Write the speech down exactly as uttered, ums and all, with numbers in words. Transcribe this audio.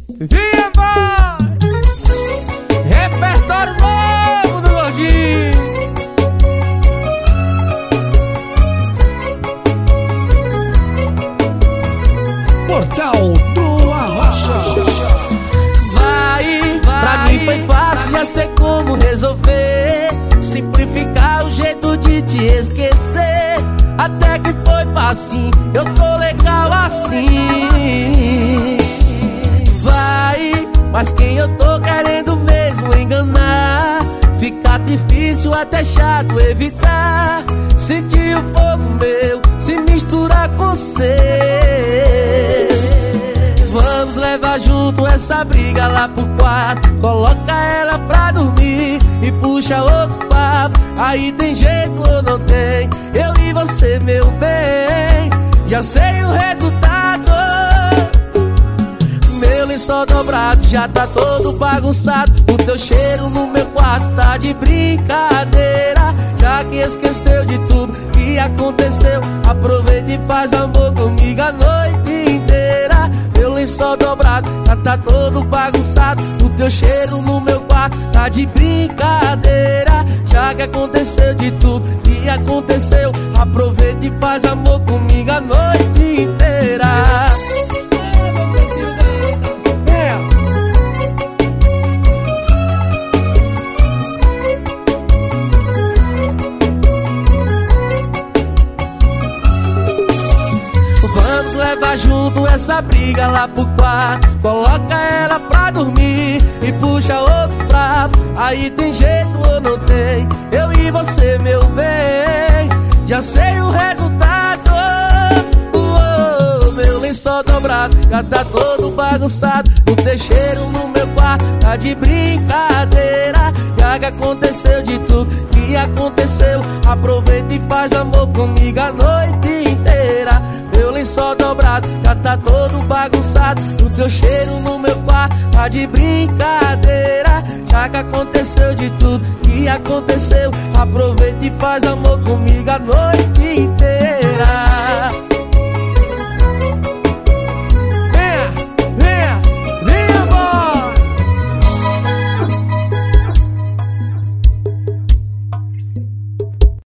Vinha, vai! Repertório novo do Gordinho. Portal do Arrocha. Vai, vai, pra mim foi fácil, já sei como resolver. Simplificar o jeito de te esquecer. Até que foi fácil, eu tô legal assim. Vai, mas quem eu tô querendo mesmo enganar? Fica difícil, até chato evitar. Sentir o fogo meu se misturar com seu. Vamos levar junto essa briga lá pro quarto. Coloca ela pra dormir e puxa outro papo. Aí tem jeito ou não tem? Eu e você, meu bem, já sei o resultado. Meu lençol dobrado já tá todo bagunçado. O teu cheiro no meu quarto tá de brincadeira. Já que esqueceu de tudo que aconteceu, aproveita e faz amor comigo a noite inteira. Meu lençol dobrado já tá todo bagunçado. O teu cheiro no meu quarto tá de brincadeira. Já que aconteceu de tudo que aconteceu, aproveita e faz amor comigo a noite inteira. Vamos levar junto essa briga lá pro quarto. Coloca ela pra dormir e puxa outro prato. Aí tem jeito ou não tem? Eu e você, meu bem, já sei o resultado. Uou, meu lençol dobrado já tá todo bagunçado. O teu cheiro no meu quarto tá de brincadeira. Já que aconteceu de tudo que aconteceu, aproveita e faz amor comigo a noite inteira. Meu lençol dobrado já tá todo bagunçado. O teu cheiro no meu quarto tá de brincadeira. Já que aconteceu de tudo que aconteceu, aproveita e faz amor comigo a noite